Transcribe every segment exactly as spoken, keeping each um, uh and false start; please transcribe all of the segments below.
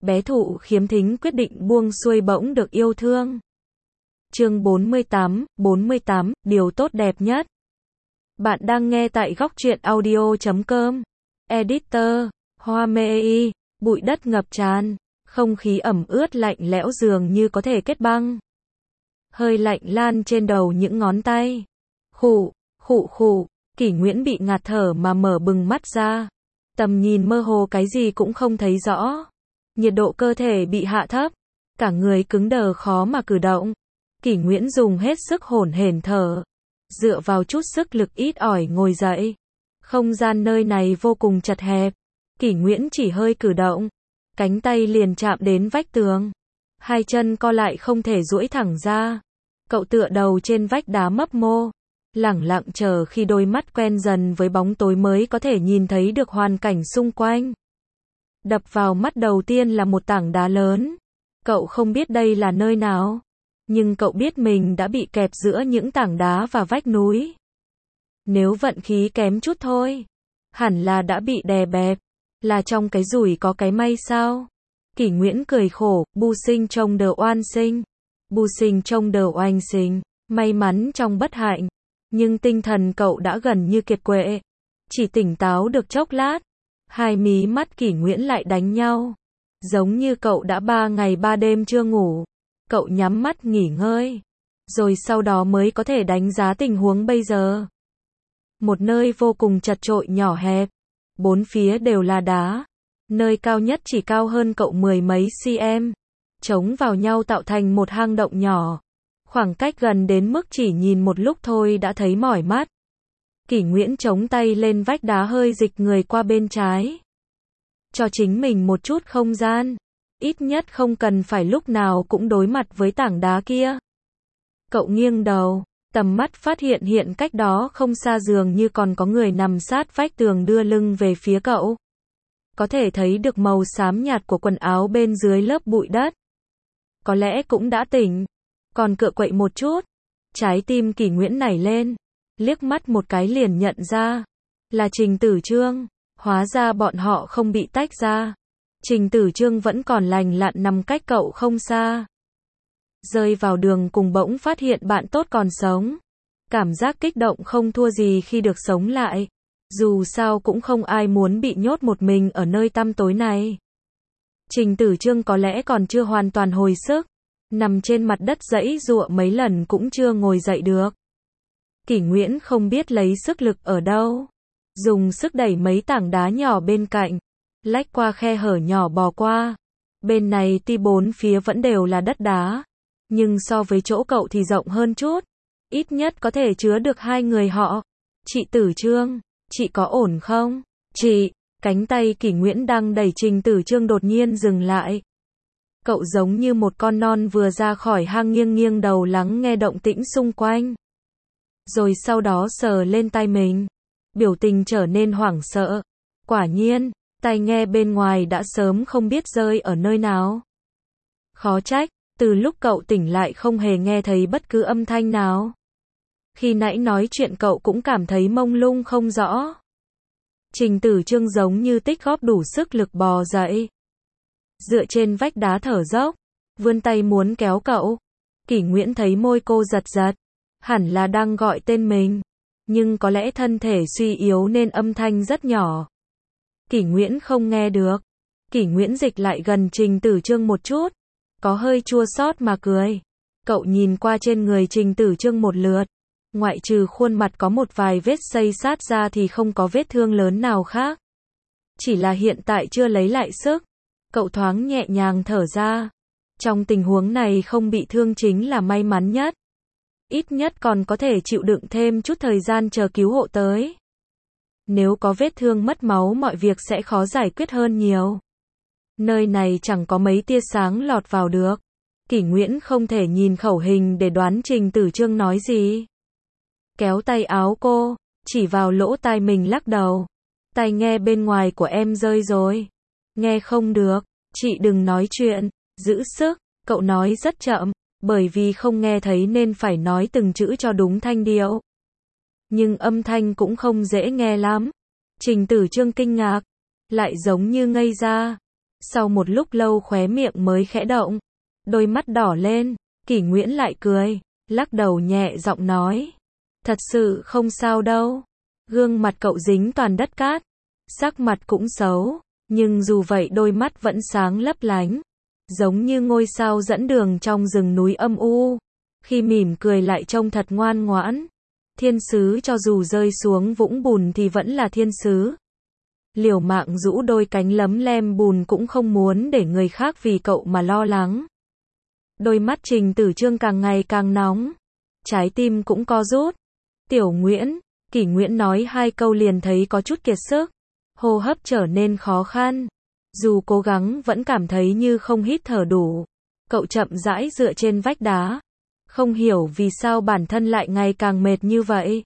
bé thụ khiếm thính quyết định buông xuôi bỗng được yêu thương. Chương bốn mươi tám, bốn mươi tám, điều tốt đẹp nhất. Bạn đang nghe tại góc truyện audio chấm com. Editor, Hoa Mê Y, bụi đất ngập tràn, không khí ẩm ướt lạnh lẽo dường như có thể kết băng. Hơi lạnh lan trên đầu những ngón tay. Khụ, khụ khụ, Kỷ Nguyễn bị ngạt thở mà mở bừng mắt ra. Tầm nhìn mơ hồ, cái gì cũng không thấy rõ. Nhiệt độ cơ thể bị hạ thấp, cả người cứng đờ khó mà cử động. Kỷ Nguyễn dùng hết sức hổn hển thở, dựa vào chút sức lực ít ỏi ngồi dậy. Không gian nơi này vô cùng chật hẹp. Kỷ Nguyễn chỉ hơi cử động, cánh tay liền chạm đến vách tường. Hai chân co lại không thể duỗi thẳng ra. Cậu tựa đầu trên vách đá mấp mô, lẳng lặng chờ khi đôi mắt quen dần với bóng tối mới có thể nhìn thấy được hoàn cảnh xung quanh. Đập vào mắt đầu tiên là một tảng đá lớn. Cậu không biết đây là nơi nào, nhưng cậu biết mình đã bị kẹp giữa những tảng đá và vách núi. Nếu vận khí kém chút thôi, hẳn là đã bị đè bẹp. Là trong cái rủi có cái may sao? Kỷ Nguyễn cười khổ, bu sinh trong đờ oan sinh. Bu sinh trong đờ oanh sinh, may mắn trong bất hạnh. Nhưng tinh thần cậu đã gần như kiệt quệ. Chỉ tỉnh táo được chốc lát, hai mí mắt Kỷ Nguyễn lại đánh nhau. Giống như cậu đã ba ngày ba đêm chưa ngủ. Cậu nhắm mắt nghỉ ngơi, rồi sau đó mới có thể đánh giá tình huống bây giờ. Một nơi vô cùng chật chội nhỏ hẹp, bốn phía đều là đá. Nơi cao nhất chỉ cao hơn cậu mười mấy cm, chống vào nhau tạo thành một hang động nhỏ. Khoảng cách gần đến mức chỉ nhìn một lúc thôi đã thấy mỏi mắt. Kỷ Nguyễn chống tay lên vách đá, hơi dịch người qua bên trái. Cho chính mình một chút không gian. Ít nhất không cần phải lúc nào cũng đối mặt với tảng đá kia. Cậu nghiêng đầu, tầm mắt phát hiện hiện cách đó không xa dường như còn có người nằm sát vách tường đưa lưng về phía cậu. Có thể thấy được màu xám nhạt của quần áo bên dưới lớp bụi đất. Có lẽ cũng đã tỉnh, còn cựa quậy một chút. Trái tim Kỷ Nguyễn nảy lên, liếc mắt một cái liền nhận ra là Trình Tử Chương. Hóa ra bọn họ không bị tách ra. Trình Tử Chương vẫn còn lành lặn nằm cách cậu không xa. Rơi vào đường cùng bỗng phát hiện bạn tốt còn sống. Cảm giác kích động không thua gì khi được sống lại. Dù sao cũng không ai muốn bị nhốt một mình ở nơi tăm tối này. Trình Tử Chương có lẽ còn chưa hoàn toàn hồi sức, nằm trên mặt đất giãy giụa mấy lần cũng chưa ngồi dậy được. Kỷ Nguyễn không biết lấy sức lực ở đâu, dùng sức đẩy mấy tảng đá nhỏ bên cạnh, lách qua khe hở nhỏ bò qua. Bên này tuy bốn phía vẫn đều là đất đá, nhưng so với chỗ cậu thì rộng hơn chút. Ít nhất có thể chứa được hai người họ. Chị Tử Chương, chị có ổn không? Chị, cánh tay Kỷ Nguyễn đang đẩy Trình Tử Chương đột nhiên dừng lại. Cậu giống như một con non vừa ra khỏi hang, nghiêng nghiêng đầu lắng nghe động tĩnh xung quanh. Rồi sau đó sờ lên tai mình, biểu tình trở nên hoảng sợ. Quả nhiên, tai nghe bên ngoài đã sớm không biết rơi ở nơi nào. Khó trách, từ lúc cậu tỉnh lại không hề nghe thấy bất cứ âm thanh nào. Khi nãy nói chuyện cậu cũng cảm thấy mông lung không rõ. Trình Tử Chương giống như tích góp đủ sức lực bò dậy. Dựa trên vách đá thở dốc, vươn tay muốn kéo cậu. Kỷ Nguyễn thấy môi cô giật giật, hẳn là đang gọi tên mình. Nhưng có lẽ thân thể suy yếu nên âm thanh rất nhỏ. Kỷ Nguyễn không nghe được. Kỷ Nguyễn dịch lại gần Trình Tử Chương một chút, có hơi chua xót mà cười. Cậu nhìn qua trên người Trình Tử Chương một lượt, ngoại trừ khuôn mặt có một vài vết xây sát ra thì không có vết thương lớn nào khác. Chỉ là hiện tại chưa lấy lại sức. Cậu thoáng nhẹ nhàng thở ra. Trong tình huống này không bị thương chính là may mắn nhất. Ít nhất còn có thể chịu đựng thêm chút thời gian chờ cứu hộ tới. Nếu có vết thương mất máu mọi việc sẽ khó giải quyết hơn nhiều. Nơi này chẳng có mấy tia sáng lọt vào được. Kỷ Nguyễn không thể nhìn khẩu hình để đoán Trình Tử Chương nói gì. Kéo tay áo cô, chỉ vào lỗ tai mình lắc đầu. Tai nghe bên ngoài của em rơi rồi. Nghe không được, chị đừng nói chuyện, giữ sức. Cậu nói rất chậm, bởi vì không nghe thấy nên phải nói từng chữ cho đúng thanh điệu. Nhưng âm thanh cũng không dễ nghe lắm. Trình Tử Chương kinh ngạc, lại giống như ngây ra. Sau một lúc lâu khóe miệng mới khẽ động, đôi mắt đỏ lên, Kỷ Nguyễn lại cười, lắc đầu nhẹ giọng nói. Thật sự không sao đâu. Gương mặt cậu dính toàn đất cát, sắc mặt cũng xấu, nhưng dù vậy đôi mắt vẫn sáng lấp lánh, giống như ngôi sao dẫn đường trong rừng núi âm u. Khi mỉm cười lại trông thật ngoan ngoãn. Thiên sứ cho dù rơi xuống vũng bùn thì vẫn là thiên sứ. Liều mạng rũ đôi cánh lấm lem bùn cũng không muốn để người khác vì cậu mà lo lắng. Đôi mắt Trình Tử Chương càng ngày càng nóng, trái tim cũng co rút. Tiểu Nguyễn, Kỷ Nguyễn nói hai câu liền thấy có chút kiệt sức, hô hấp trở nên khó khăn. Dù cố gắng vẫn cảm thấy như không hít thở đủ. Cậu chậm rãi dựa trên vách đá, không hiểu vì sao bản thân lại ngày càng mệt như vậy.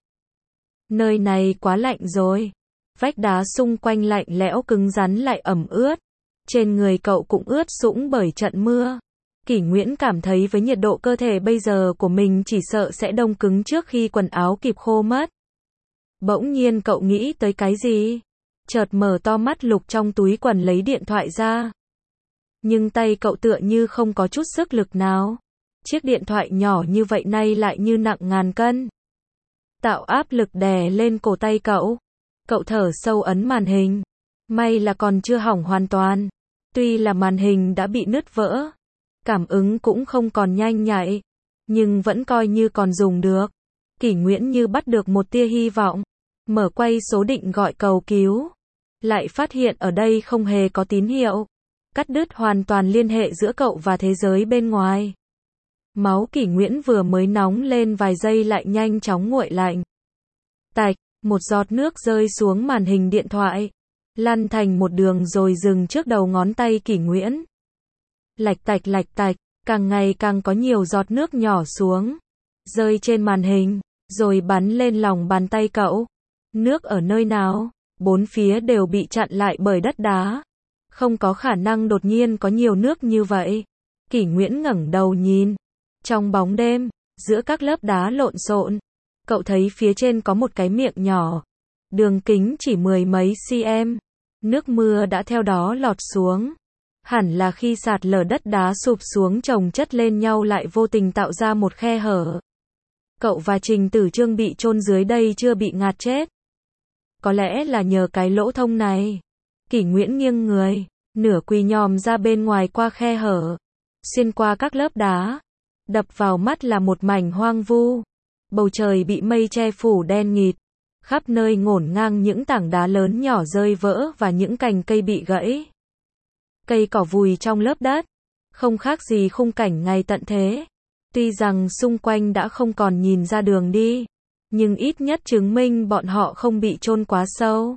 Nơi này quá lạnh rồi. Vách đá xung quanh lạnh lẽo cứng rắn lại ẩm ướt. Trên người cậu cũng ướt sũng bởi trận mưa. Kỷ Nguyễn cảm thấy với nhiệt độ cơ thể bây giờ của mình chỉ sợ sẽ đông cứng trước khi quần áo kịp khô mất. Bỗng nhiên cậu nghĩ tới cái gì? Chợt mở to mắt lục trong túi quần lấy điện thoại ra. Nhưng tay cậu tựa như không có chút sức lực nào. Chiếc điện thoại nhỏ như vậy nay lại như nặng ngàn cân. Tạo áp lực đè lên cổ tay cậu. Cậu thở sâu ấn màn hình. May là còn chưa hỏng hoàn toàn. Tuy là màn hình đã bị nứt vỡ, cảm ứng cũng không còn nhanh nhạy, nhưng vẫn coi như còn dùng được. Kỷ Nguyễn như bắt được một tia hy vọng, mở quay số định gọi cầu cứu. Lại phát hiện ở đây không hề có tín hiệu, cắt đứt hoàn toàn liên hệ giữa cậu và thế giới bên ngoài. Máu Kỷ Nguyễn vừa mới nóng lên vài giây lại nhanh chóng nguội lạnh. Tạch, một giọt nước rơi xuống màn hình điện thoại, lăn thành một đường rồi dừng trước đầu ngón tay Kỷ Nguyễn. Lạch tạch lạch tạch, càng ngày càng có nhiều giọt nước nhỏ xuống, rơi trên màn hình, rồi bắn lên lòng bàn tay cậu. Nước ở nơi nào? Bốn phía đều bị chặn lại bởi đất đá. Không có khả năng đột nhiên có nhiều nước như vậy. Kỷ Nguyễn ngẩng đầu nhìn. Trong bóng đêm, giữa các lớp đá lộn xộn, cậu thấy phía trên có một cái miệng nhỏ. Đường kính chỉ mười mấy cm. Nước mưa đã theo đó lọt xuống. Hẳn là khi sạt lở đất đá sụp xuống chồng chất lên nhau lại vô tình tạo ra một khe hở. Cậu và Trình Tử Chương bị chôn dưới đây chưa bị ngạt chết. Có lẽ là nhờ cái lỗ thông này. Kỷ Nguyễn nghiêng người, nửa quỳ nhòm ra bên ngoài qua khe hở, xuyên qua các lớp đá. Đập vào mắt là một mảnh hoang vu. Bầu trời bị mây che phủ đen nghịt. Khắp nơi ngổn ngang những tảng đá lớn nhỏ rơi vỡ và những cành cây bị gãy. Cây cỏ vùi trong lớp đất. Không khác gì khung cảnh ngày tận thế. Tuy rằng xung quanh đã không còn nhìn ra đường đi, nhưng ít nhất chứng minh bọn họ không bị chôn quá sâu.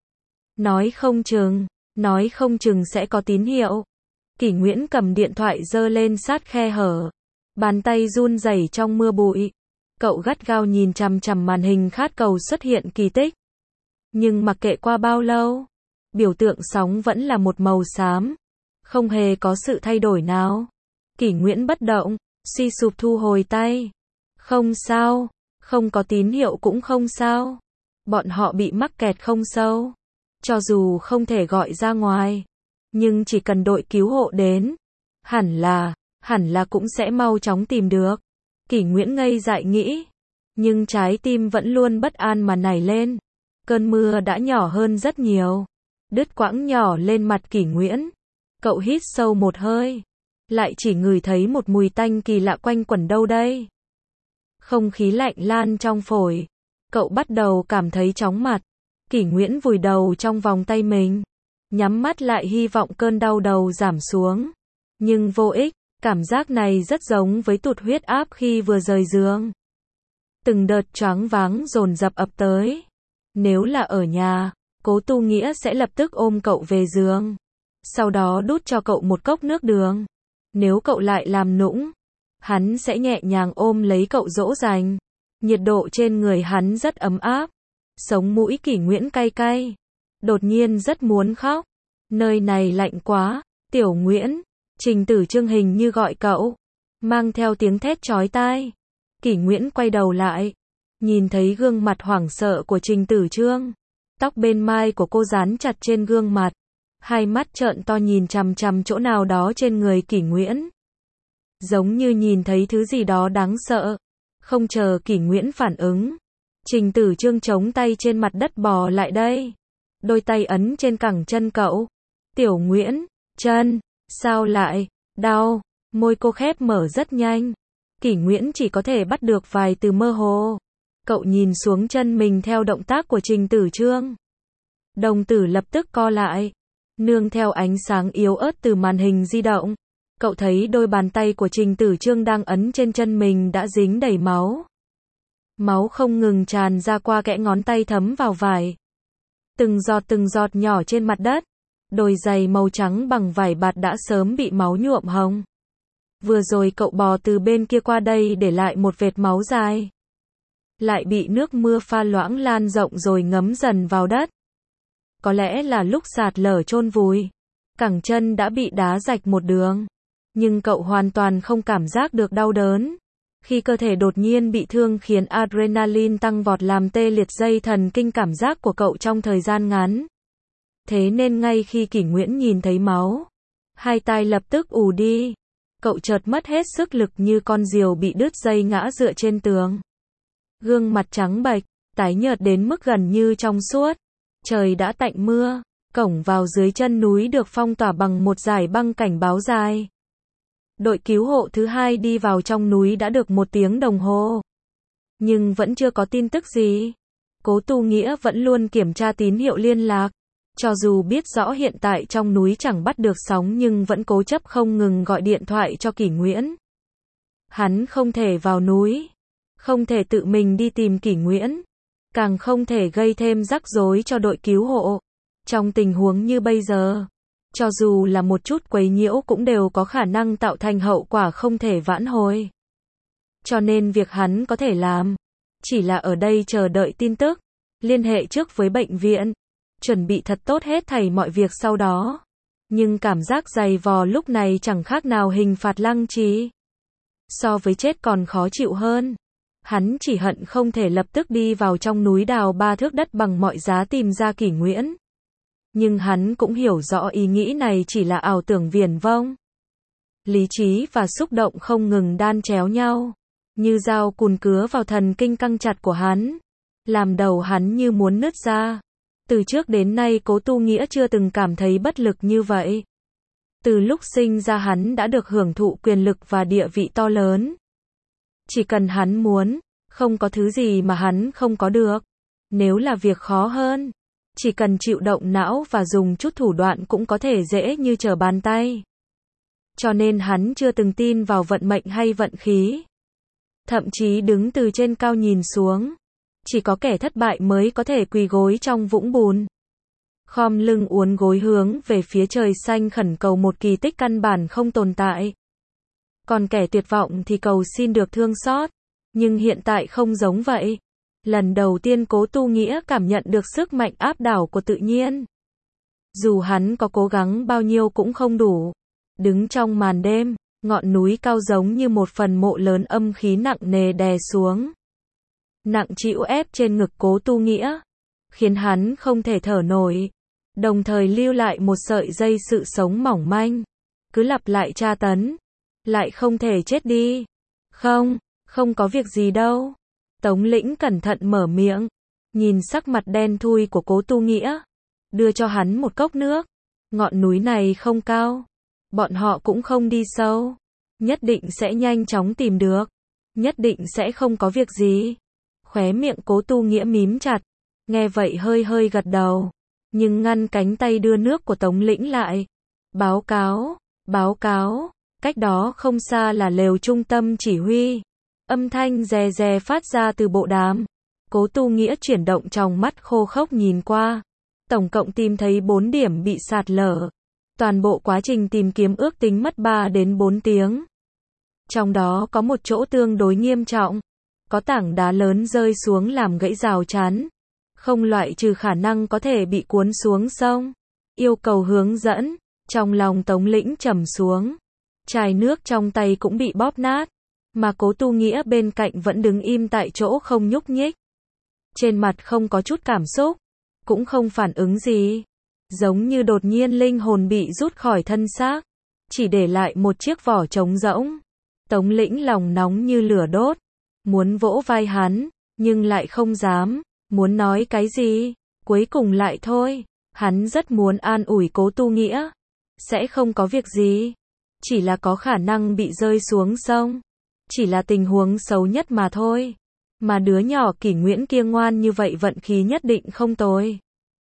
Nói không chừng, nói không chừng sẽ có tín hiệu. Kỷ Nguyễn cầm điện thoại giơ lên sát khe hở. Bàn tay run rẩy trong mưa bụi. Cậu gắt gao nhìn chằm chằm màn hình khát cầu xuất hiện kỳ tích. Nhưng mặc kệ qua bao lâu, biểu tượng sóng vẫn là một màu xám. Không hề có sự thay đổi nào. Kỷ Nguyễn bất động, suy sụp thu hồi tay. Không sao, không có tín hiệu cũng không sao. Bọn họ bị mắc kẹt không sâu. Cho dù không thể gọi ra ngoài, nhưng chỉ cần đội cứu hộ đến, hẳn là, hẳn là cũng sẽ mau chóng tìm được. Kỷ Nguyễn ngây dại nghĩ, nhưng trái tim vẫn luôn bất an mà nảy lên. Cơn mưa đã nhỏ hơn rất nhiều. Đứt quãng nhỏ lên mặt Kỷ Nguyễn. Cậu hít sâu một hơi, lại chỉ ngửi thấy một mùi tanh kỳ lạ quanh quẩn đâu đây. Không khí lạnh lan trong phổi. Cậu bắt đầu cảm thấy chóng mặt. Kỷ Nguyễn vùi đầu trong vòng tay mình, nhắm mắt lại hy vọng cơn đau đầu giảm xuống. Nhưng vô ích, cảm giác này rất giống với tụt huyết áp khi vừa rời giường. Từng đợt choáng váng dồn dập ập tới. Nếu là ở nhà, Cố Tu Nghĩa sẽ lập tức ôm cậu về giường, sau đó đút cho cậu một cốc nước đường. Nếu cậu lại làm nũng, hắn sẽ nhẹ nhàng ôm lấy cậu dỗ dành. Nhiệt độ trên người hắn rất ấm áp. Sống mũi Kỷ Nguyễn cay cay. Đột nhiên rất muốn khóc. Nơi này lạnh quá. Tiểu Nguyễn. Trình Tử Chương hình như gọi cậu, mang theo tiếng thét chói tai. Kỷ Nguyễn quay đầu lại, nhìn thấy gương mặt hoảng sợ của Trình Tử Chương. Tóc bên mai của cô dán chặt trên gương mặt. hai mắt trợn to nhìn chằm chằm chỗ nào đó trên người Kỷ Nguyễn. Giống như nhìn thấy thứ gì đó đáng sợ. Không chờ Kỷ Nguyễn phản ứng, Trình Tử Chương chống tay trên mặt đất bò lại đây. Đôi tay ấn trên cẳng chân cậu. Tiểu Nguyễn, chân, sao lại, đau, môi cô khép mở rất nhanh. Kỷ Nguyễn chỉ có thể bắt được vài từ mơ hồ. Cậu nhìn xuống chân mình theo động tác của Trình Tử Chương. Đồng tử lập tức co lại. Nương theo ánh sáng yếu ớt từ màn hình di động, cậu thấy đôi bàn tay của Trình Tử Chương đang ấn trên chân mình đã dính đầy máu. Máu không ngừng tràn ra qua kẽ ngón tay thấm vào vải. Từng giọt từng giọt nhỏ trên mặt đất. Đôi giày màu trắng bằng vải bạt đã sớm bị máu nhuộm hồng. Vừa rồi cậu bò từ bên kia qua đây để lại một vệt máu dài. Lại bị nước mưa pha loãng lan rộng rồi ngấm dần vào đất. Có lẽ là lúc sạt lở chôn vùi. Cẳng chân đã bị đá rạch một đường. Nhưng cậu hoàn toàn không cảm giác được đau đớn. Khi cơ thể đột nhiên bị thương khiến adrenaline tăng vọt làm tê liệt dây thần kinh cảm giác của cậu trong thời gian ngắn. Thế nên ngay khi Kỷ Nguyễn nhìn thấy máu, hai tai lập tức ù đi. Cậu chợt mất hết sức lực như con diều bị đứt dây ngã dựa trên tường. Gương mặt trắng bệch, tái nhợt đến mức gần như trong suốt. Trời đã tạnh mưa, cổng vào dưới chân núi được phong tỏa bằng một dải băng cảnh báo dài. Đội cứu hộ thứ hai đi vào trong núi đã được một tiếng đồng hồ. Nhưng vẫn chưa có tin tức gì. Cố Tu Nghĩa vẫn luôn kiểm tra tín hiệu liên lạc. Cho dù biết rõ hiện tại trong núi chẳng bắt được sóng nhưng vẫn cố chấp không ngừng gọi điện thoại cho Kỷ Nguyễn. Hắn không thể vào núi. Không thể tự mình đi tìm Kỷ Nguyễn. Càng không thể gây thêm rắc rối cho đội cứu hộ. Trong tình huống như bây giờ, cho dù là một chút quấy nhiễu cũng đều có khả năng tạo thành hậu quả không thể vãn hồi. Cho nên việc hắn có thể làm, chỉ là ở đây chờ đợi tin tức, liên hệ trước với bệnh viện, chuẩn bị thật tốt hết thảy mọi việc sau đó. Nhưng cảm giác dày vò lúc này chẳng khác nào hình phạt lăng trì. So với chết còn khó chịu hơn. Hắn chỉ hận không thể lập tức đi vào trong núi đào ba thước đất bằng mọi giá tìm ra Kỷ Nguyễn. Nhưng hắn cũng hiểu rõ ý nghĩ này chỉ là ảo tưởng viển vông. Lý trí và xúc động không ngừng đan chéo nhau, như dao cùn cứa vào thần kinh căng chặt của hắn, làm đầu hắn như muốn nứt ra. Từ trước đến nay Cố Tu Nghĩa chưa từng cảm thấy bất lực như vậy. Từ lúc sinh ra hắn đã được hưởng thụ quyền lực và địa vị to lớn. Chỉ cần hắn muốn, không có thứ gì mà hắn không có được. Nếu là việc khó hơn, chỉ cần chịu động não và dùng chút thủ đoạn cũng có thể dễ như trở bàn tay. Cho nên hắn chưa từng tin vào vận mệnh hay vận khí. Thậm chí đứng từ trên cao nhìn xuống, chỉ có kẻ thất bại mới có thể quỳ gối trong vũng bùn. Khom lưng uốn gối hướng về phía trời xanh khẩn cầu một kỳ tích căn bản không tồn tại. Còn kẻ tuyệt vọng thì cầu xin được thương xót. Nhưng hiện tại không giống vậy. Lần đầu tiên Cố Tu Nghĩa cảm nhận được sức mạnh áp đảo của tự nhiên. Dù hắn có cố gắng bao nhiêu cũng không đủ. Đứng trong màn đêm, ngọn núi cao giống như một phần mộ lớn âm khí nặng nề đè xuống. Nặng trĩu ép trên ngực Cố Tu Nghĩa, khiến hắn không thể thở nổi. Đồng thời lưu lại một sợi dây sự sống mỏng manh. Cứ lặp lại tra tấn. Lại không thể chết đi. Không, không có việc gì đâu. Tống Lĩnh cẩn thận mở miệng. Nhìn sắc mặt đen thui của Cố Tu Nghĩa. Đưa cho hắn một cốc nước. Ngọn núi này không cao. Bọn họ cũng không đi sâu. Nhất định sẽ nhanh chóng tìm được. Nhất định sẽ không có việc gì. Khóe miệng Cố Tu Nghĩa mím chặt. Nghe vậy hơi hơi gật đầu. Nhưng ngăn cánh tay đưa nước của Tống Lĩnh lại. Báo cáo, báo cáo. Cách đó không xa là lều trung tâm chỉ huy. Âm thanh rè rè phát ra từ bộ đàm. Cố Tu Nghĩa chuyển động trong mắt khô khốc nhìn qua. Tổng cộng tìm thấy bốn điểm bị sạt lở. Toàn bộ quá trình tìm kiếm ước tính mất ba đến bốn tiếng. Trong đó có một chỗ tương đối nghiêm trọng. Có tảng đá lớn rơi xuống làm gãy rào chắn. Không loại trừ khả năng có thể bị cuốn xuống sông. Yêu cầu hướng dẫn. Trong lòng Tống Lĩnh trầm xuống. Chai nước trong tay cũng bị bóp nát. Mà Cố Tu Nghĩa bên cạnh vẫn đứng im tại chỗ không nhúc nhích. Trên mặt không có chút cảm xúc. Cũng không phản ứng gì. Giống như đột nhiên linh hồn bị rút khỏi thân xác, chỉ để lại một chiếc vỏ trống rỗng. Tống Lĩnh lòng nóng như lửa đốt, muốn vỗ vai hắn, nhưng lại không dám, muốn nói cái gì, cuối cùng lại thôi. Hắn rất muốn an ủi Cố Tu Nghĩa, sẽ không có việc gì, chỉ là có khả năng bị rơi xuống sông, chỉ là tình huống xấu nhất mà thôi. Mà đứa nhỏ Kỷ Nguyễn kia ngoan như vậy vận khí nhất định không tồi,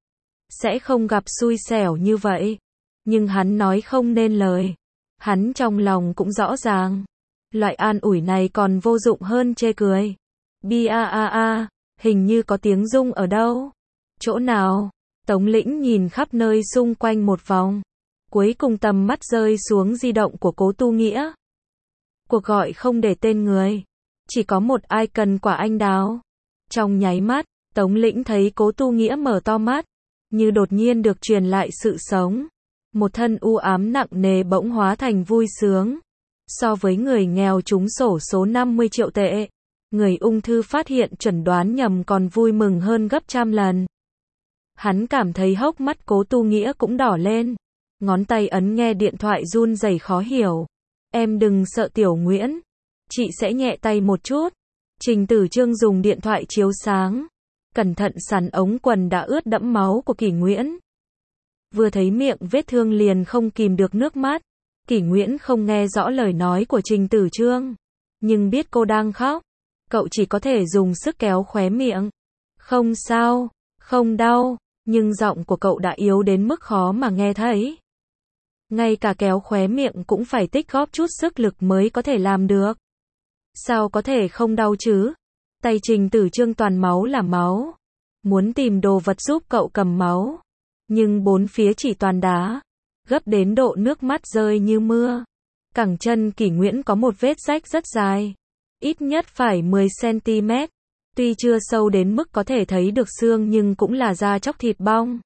sẽ không gặp xui xẻo như vậy. Nhưng hắn nói không nên lời, hắn trong lòng cũng rõ ràng, loại an ủi này còn vô dụng hơn chê cười. Bi a a a, hình như có tiếng rung ở đâu. Chỗ nào? Tống Lĩnh nhìn khắp nơi xung quanh một vòng, cuối cùng tầm mắt rơi xuống di động của Cố Tu Nghĩa. Cuộc gọi không để tên người, chỉ có một icon quả anh đào. Trong nháy mắt, Tống Lĩnh thấy Cố Tu Nghĩa mở to mắt, như đột nhiên được truyền lại sự sống. Một thân u ám nặng nề bỗng hóa thành vui sướng. So với người nghèo trúng xổ số năm mươi triệu tệ, người ung thư phát hiện chẩn đoán nhầm còn vui mừng hơn gấp trăm lần. Hắn cảm thấy hốc mắt Cố Tu Nghĩa cũng đỏ lên, ngón tay ấn nghe điện thoại run rẩy khó hiểu. Em đừng sợ Tiểu Nguyễn, chị sẽ nhẹ tay một chút. Trình Tử Trương dùng điện thoại chiếu sáng, cẩn thận sắn ống quần đã ướt đẫm máu của Kỷ Nguyễn. Vừa thấy miệng vết thương liền không kìm được nước mắt. Kỷ Nguyễn không nghe rõ lời nói của Trình Tử Trương, nhưng biết cô đang khóc, cậu chỉ có thể dùng sức kéo khóe miệng. Không sao, không đau, nhưng giọng của cậu đã yếu đến mức khó mà nghe thấy. Ngay cả kéo khóe miệng cũng phải tích góp chút sức lực mới có thể làm được. Sao có thể không đau chứ? Tay Trình Tử Trương toàn máu là máu. Muốn tìm đồ vật giúp cậu cầm máu, nhưng bốn phía chỉ toàn đá, gấp đến độ nước mắt rơi như mưa. Cẳng chân Kỷ Nguyễn có một vết rách rất dài, ít nhất phải mười xăng ti mét. Tuy chưa sâu đến mức có thể thấy được xương nhưng cũng là da chóc thịt bong.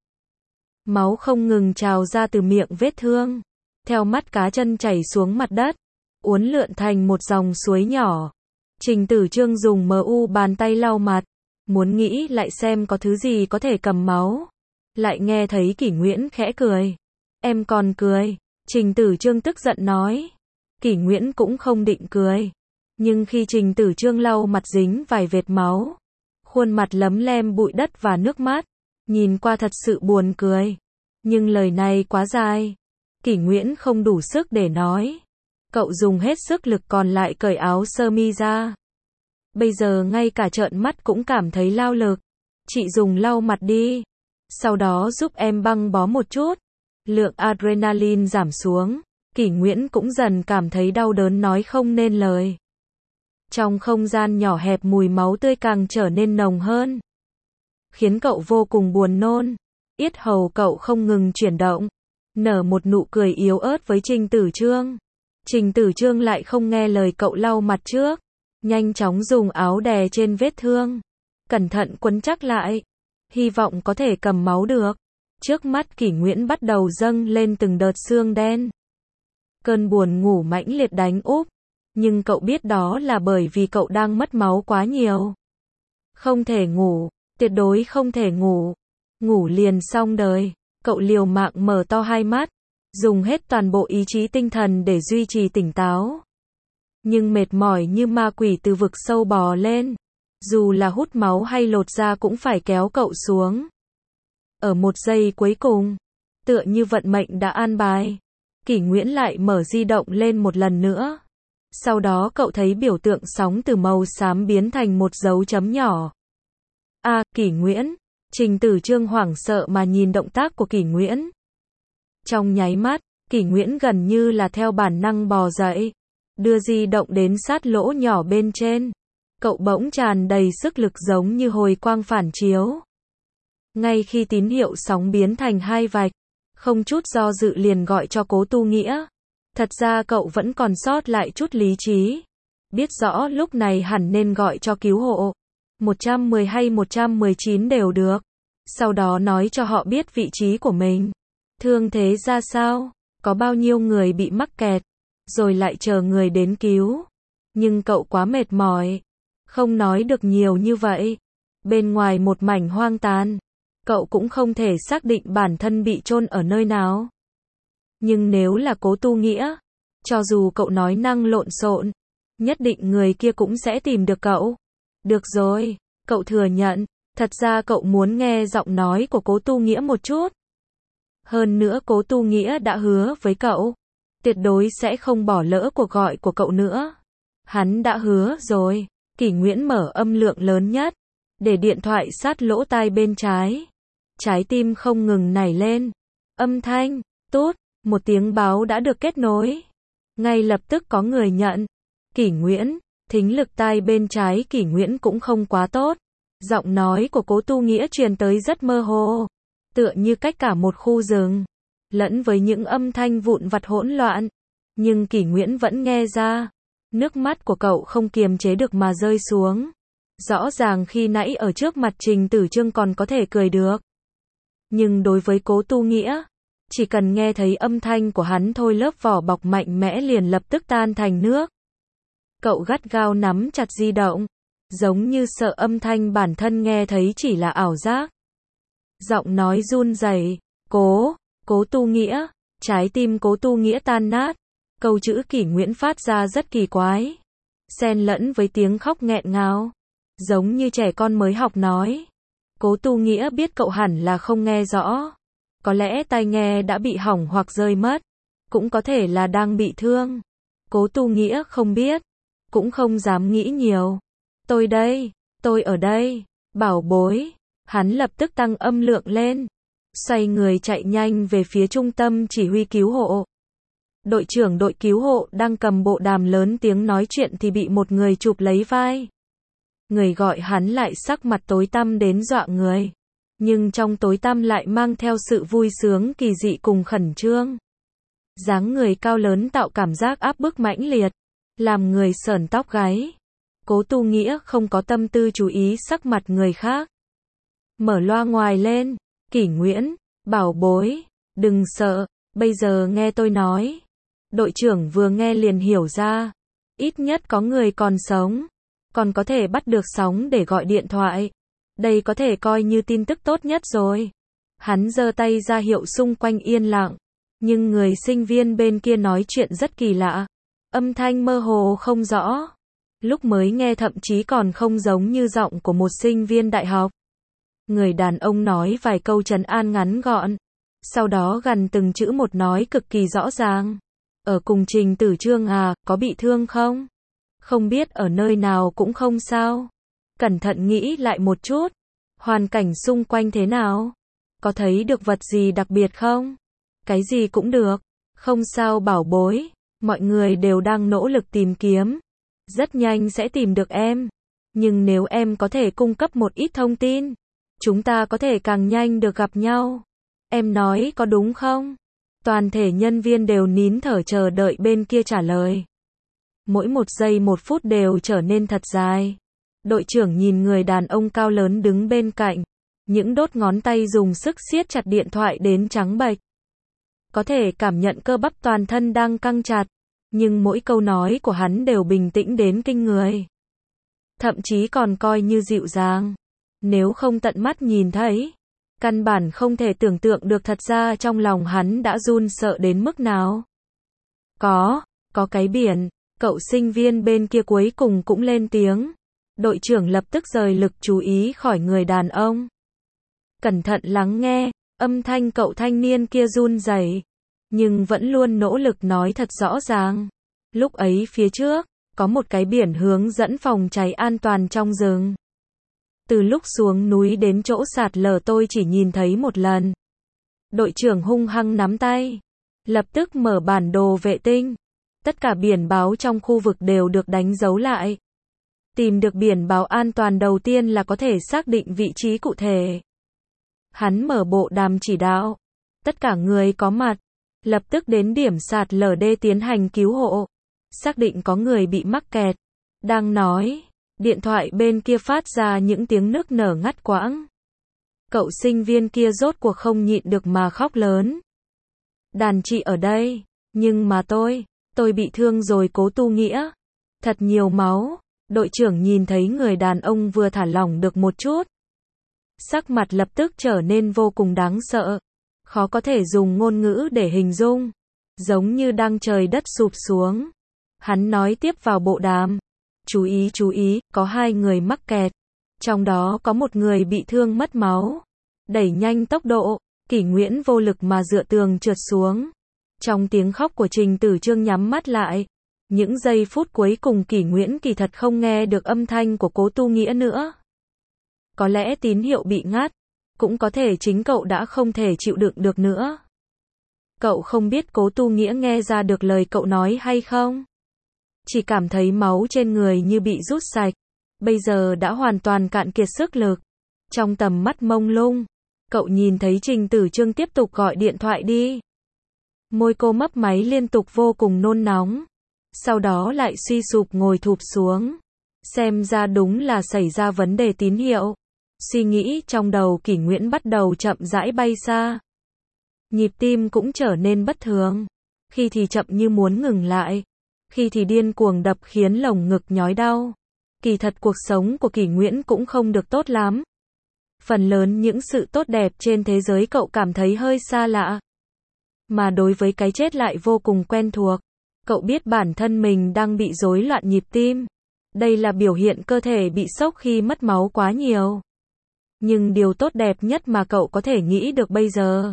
Máu không ngừng trào ra từ miệng vết thương, theo mắt cá chân chảy xuống mặt đất, uốn lượn thành một dòng suối nhỏ. Trình Tử Trương dùng mu bàn tay lau mặt, muốn nghĩ lại xem có thứ gì có thể cầm máu. Lại nghe thấy Kỷ Nguyễn khẽ cười. Em còn cười? Trình Tử Trương tức giận nói. Kỷ Nguyễn cũng không định cười, nhưng khi Trình Tử Trương lau mặt dính vài vệt máu, khuôn mặt lấm lem bụi đất và nước mắt, nhìn qua thật sự buồn cười. Nhưng lời này quá dài, Kỷ Nguyễn không đủ sức để nói. Cậu dùng hết sức lực còn lại cởi áo sơ mi ra. Bây giờ ngay cả trợn mắt cũng cảm thấy lao lực. Chị dùng lau mặt đi, sau đó giúp em băng bó một chút. Lượng adrenaline giảm xuống, Kỷ Nguyễn cũng dần cảm thấy đau đớn nói không nên lời. Trong không gian nhỏ hẹp mùi máu tươi càng trở nên nồng hơn, khiến cậu vô cùng buồn nôn. Yết hầu cậu không ngừng chuyển động, nở một nụ cười yếu ớt với Trình Tử Trương. Trình Tử Trương lại không nghe lời cậu lau mặt trước, nhanh chóng dùng áo đè trên vết thương, cẩn thận quấn chắc lại, hy vọng có thể cầm máu được. Trước mắt Kỷ Nguyễn bắt đầu dâng lên từng đợt xương đen. Cơn buồn ngủ mãnh liệt đánh úp, nhưng cậu biết đó là bởi vì cậu đang mất máu quá nhiều. Không thể ngủ, tuyệt đối không thể ngủ. Ngủ liền xong đời. Cậu liều mạng mở to hai mắt, dùng hết toàn bộ ý chí tinh thần để duy trì tỉnh táo. Nhưng mệt mỏi như ma quỷ từ vực sâu bò lên. Dù là hút máu hay lột da cũng phải kéo cậu xuống. Ở một giây cuối cùng, tựa như vận mệnh đã an bài, Kỷ Nguyễn lại mở di động lên một lần nữa. Sau đó cậu thấy biểu tượng sóng từ màu xám biến thành một dấu chấm nhỏ. A, à, Kỷ Nguyễn. Trình Tử Trương hoảng sợ mà nhìn động tác của Kỷ Nguyễn. Trong nháy mắt, Kỷ Nguyễn gần như là theo bản năng bò dậy, đưa di động đến sát lỗ nhỏ bên trên. Cậu bỗng tràn đầy sức lực giống như hồi quang phản chiếu. Ngay khi tín hiệu sóng biến thành hai vạch, không chút do dự liền gọi cho Cố Tu Nghĩa. Thật ra cậu vẫn còn sót lại chút lý trí, biết rõ lúc này hẳn nên gọi cho cứu hộ. một trăm mười hay một trăm mười chín đều được. Sau đó nói cho họ biết vị trí của mình. Thương thế ra sao? Có bao nhiêu người bị mắc kẹt? Rồi lại chờ người đến cứu. Nhưng cậu quá mệt mỏi, không nói được nhiều như vậy. Bên ngoài một mảnh hoang tàn, Cậu cũng không thể xác định bản thân bị chôn ở nơi nào. Nhưng nếu là Cố Tu Nghĩa, cho dù cậu nói năng lộn xộn, nhất định người kia cũng sẽ tìm được cậu. Được rồi, cậu thừa nhận, thật ra cậu muốn nghe giọng nói của Cố Tu Nghĩa một chút. Hơn nữa Cố Tu Nghĩa đã hứa với cậu, tuyệt đối sẽ không bỏ lỡ cuộc gọi của cậu nữa. Hắn đã hứa rồi. Kỷ Nguyễn mở âm lượng lớn nhất, để điện thoại sát lỗ tai bên trái. Trái tim không ngừng nảy lên. Âm thanh, tút, một tiếng báo đã được kết nối. Ngay lập tức có người nhận. Kỷ Nguyễn, thính lực tai bên trái Kỷ Nguyễn cũng không quá tốt. Giọng nói của Cố Tu Nghĩa truyền tới rất mơ hồ, tựa như cách cả một khu rừng, lẫn với những âm thanh vụn vặt hỗn loạn. Nhưng Kỷ Nguyễn vẫn nghe ra. Nước mắt của cậu không kiềm chế được mà rơi xuống. Rõ ràng khi nãy ở trước mặt Trình Tử Trương còn có thể cười được. Nhưng đối với Cố Tu Nghĩa, chỉ cần nghe thấy âm thanh của hắn thôi lớp vỏ bọc mạnh mẽ liền lập tức tan thành nước. Cậu gắt gao nắm chặt di động, giống như sợ âm thanh bản thân nghe thấy chỉ là ảo giác. Giọng nói run rẩy, Cố, Cố Tu Nghĩa, trái tim Cố Tu Nghĩa tan nát. Câu chữ Kỷ Nguyễn phát ra rất kỳ quái, xen lẫn với tiếng khóc nghẹn ngào, giống như trẻ con mới học nói. Cố Tu Nghĩa biết cậu hẳn là không nghe rõ, có lẽ tai nghe đã bị hỏng hoặc rơi mất, cũng có thể là đang bị thương. Cố Tu Nghĩa không biết, cũng không dám nghĩ nhiều. Tôi đây, tôi ở đây, bảo bối. Hắn lập tức tăng âm lượng lên, xoay người chạy nhanh về phía trung tâm chỉ huy cứu hộ. Đội trưởng đội cứu hộ đang cầm bộ đàm lớn tiếng nói chuyện thì bị một người chụp lấy vai. Người gọi hắn lại sắc mặt tối tăm đến dọa người, nhưng trong tối tăm lại mang theo sự vui sướng kỳ dị cùng khẩn trương. Dáng người cao lớn tạo cảm giác áp bức mãnh liệt, làm người sởn tóc gáy. Cố Tu Nghĩa không có tâm tư chú ý sắc mặt người khác. Mở loa ngoài lên, Kỷ Nguyễn, bảo bối, đừng sợ, bây giờ nghe tôi nói. Đội trưởng vừa nghe liền hiểu ra, ít nhất có người còn sống, còn có thể bắt được sóng để gọi điện thoại. Đây có thể coi như tin tức tốt nhất rồi. Hắn giơ tay ra hiệu xung quanh yên lặng, nhưng người sinh viên bên kia nói chuyện rất kỳ lạ. Âm thanh mơ hồ không rõ, lúc mới nghe thậm chí còn không giống như giọng của một sinh viên đại học. Người đàn ông nói vài câu trấn an ngắn gọn, sau đó gần từng chữ một nói cực kỳ rõ ràng. Ở cùng Trình Tử Trương à, có bị thương không? Không biết ở nơi nào cũng không sao. Cẩn thận nghĩ lại một chút. Hoàn cảnh xung quanh thế nào? Có thấy được vật gì đặc biệt không? Cái gì cũng được. Không sao bảo bối. Mọi người đều đang nỗ lực tìm kiếm. Rất nhanh sẽ tìm được em. Nhưng nếu em có thể cung cấp một ít thông tin, chúng ta có thể càng nhanh được gặp nhau. Em nói có đúng không? Toàn thể nhân viên đều nín thở chờ đợi bên kia trả lời. Mỗi một giây một phút đều trở nên thật dài. Đội trưởng nhìn người đàn ông cao lớn đứng bên cạnh. Những đốt ngón tay dùng sức siết chặt điện thoại đến trắng bệch. Có thể cảm nhận cơ bắp toàn thân đang căng chặt. Nhưng mỗi câu nói của hắn đều bình tĩnh đến kinh người. Thậm chí còn coi như dịu dàng. Nếu không tận mắt nhìn thấy, căn bản không thể tưởng tượng được thật ra trong lòng hắn đã run sợ đến mức nào. Có, có cái biển, cậu sinh viên bên kia cuối cùng cũng lên tiếng. Đội trưởng lập tức rời lực chú ý khỏi người đàn ông. Cẩn thận lắng nghe, âm thanh cậu thanh niên kia run rẩy, nhưng vẫn luôn nỗ lực nói thật rõ ràng. Lúc ấy phía trước, có một cái biển hướng dẫn phòng cháy an toàn trong rừng. Từ lúc xuống núi đến chỗ sạt lở tôi chỉ nhìn thấy một lần. Đội trưởng hung hăng nắm tay, lập tức mở bản đồ vệ tinh. Tất cả biển báo trong khu vực đều được đánh dấu lại. Tìm được biển báo an toàn đầu tiên là có thể xác định vị trí cụ thể. Hắn mở bộ đàm chỉ đạo. Tất cả người có mặt, lập tức đến điểm sạt lở đê tiến hành cứu hộ. Xác định có người bị mắc kẹt. Đang nói, điện thoại bên kia phát ra những tiếng nức nở ngắt quãng. Cậu sinh viên kia rốt cuộc không nhịn được mà khóc lớn. Đàn chị ở đây, nhưng mà tôi, tôi bị thương rồi Cố Tu Nghĩa. Thật nhiều máu. Đội trưởng nhìn thấy người đàn ông vừa thả lỏng được một chút. Sắc mặt lập tức trở nên vô cùng đáng sợ. Khó có thể dùng ngôn ngữ để hình dung. Giống như đang trời đất sụp xuống. Hắn nói tiếp vào bộ đàm. Chú ý chú ý, có hai người mắc kẹt. Trong đó có một người bị thương mất máu. Đẩy nhanh tốc độ, Kỷ Nguyễn vô lực mà dựa tường trượt xuống. Trong tiếng khóc của Trình Tử Chương nhắm mắt lại. Những giây phút cuối cùng Kỷ Nguyễn kỳ thật không nghe được âm thanh của Cố Tu Nghĩa nữa. Có lẽ tín hiệu bị ngắt, cũng có thể chính cậu đã không thể chịu đựng được nữa. Cậu không biết Cố Tu Nghĩa nghe ra được lời cậu nói hay không. Chỉ cảm thấy máu trên người như bị rút sạch. Bây giờ đã hoàn toàn cạn kiệt sức lực. Trong tầm mắt mông lung, cậu nhìn thấy Trình Tử Chương tiếp tục gọi điện thoại đi. Môi cô mấp máy liên tục vô cùng nôn nóng. Sau đó lại suy sụp ngồi thụp xuống. Xem ra đúng là xảy ra vấn đề tín hiệu. Suy nghĩ trong đầu Kỷ Nguyễn bắt đầu chậm rãi bay xa. Nhịp tim cũng trở nên bất thường. Khi thì chậm như muốn ngừng lại. Khi thì điên cuồng đập khiến lồng ngực nhói đau. Kỳ thật cuộc sống của Kỷ Nguyễn cũng không được tốt lắm. Phần lớn những sự tốt đẹp trên thế giới cậu cảm thấy hơi xa lạ. Mà đối với cái chết lại vô cùng quen thuộc. Cậu biết bản thân mình đang bị rối loạn nhịp tim. Đây là biểu hiện cơ thể bị sốc khi mất máu quá nhiều. Nhưng điều tốt đẹp nhất mà cậu có thể nghĩ được bây giờ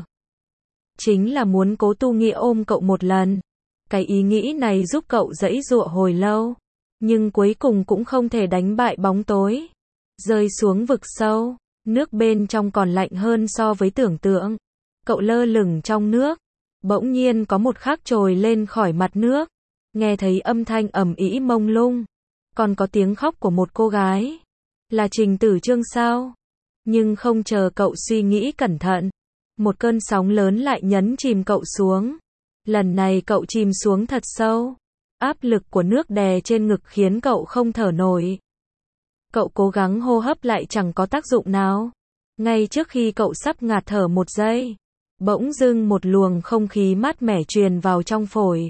chính là muốn Cố Tu Nghĩa ôm cậu một lần. Cái ý nghĩ này giúp cậu giãy giụa hồi lâu. Nhưng cuối cùng cũng không thể đánh bại bóng tối. Rơi xuống vực sâu. Nước bên trong còn lạnh hơn so với tưởng tượng. Cậu lơ lửng trong nước. Bỗng nhiên có một khắc trồi lên khỏi mặt nước. Nghe thấy âm thanh ầm ĩ mông lung. Còn có tiếng khóc của một cô gái. Là Trình Tử Chương sao? Nhưng không chờ cậu suy nghĩ cẩn thận. Một cơn sóng lớn lại nhấn chìm cậu xuống. Lần này cậu chìm xuống thật sâu. Áp lực của nước đè trên ngực khiến cậu không thở nổi. Cậu cố gắng hô hấp lại chẳng có tác dụng nào. Ngay trước khi cậu sắp ngạt thở một giây, bỗng dưng một luồng không khí mát mẻ truyền vào trong phổi.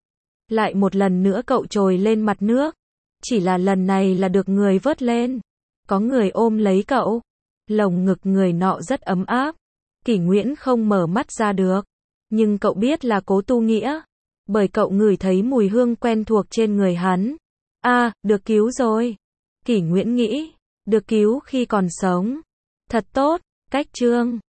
Lại một lần nữa cậu trồi lên mặt nước. Chỉ là lần này là được người vớt lên. Có người ôm lấy cậu. Lồng ngực người nọ rất ấm áp. Kỷ Nguyễn không mở mắt ra được. Nhưng cậu biết là Cố Tu Nghĩa. Bởi cậu ngửi thấy mùi hương quen thuộc trên người hắn. À, được cứu rồi. Kỷ Nguyễn nghĩ. Được cứu khi còn sống. Thật tốt. Cách chương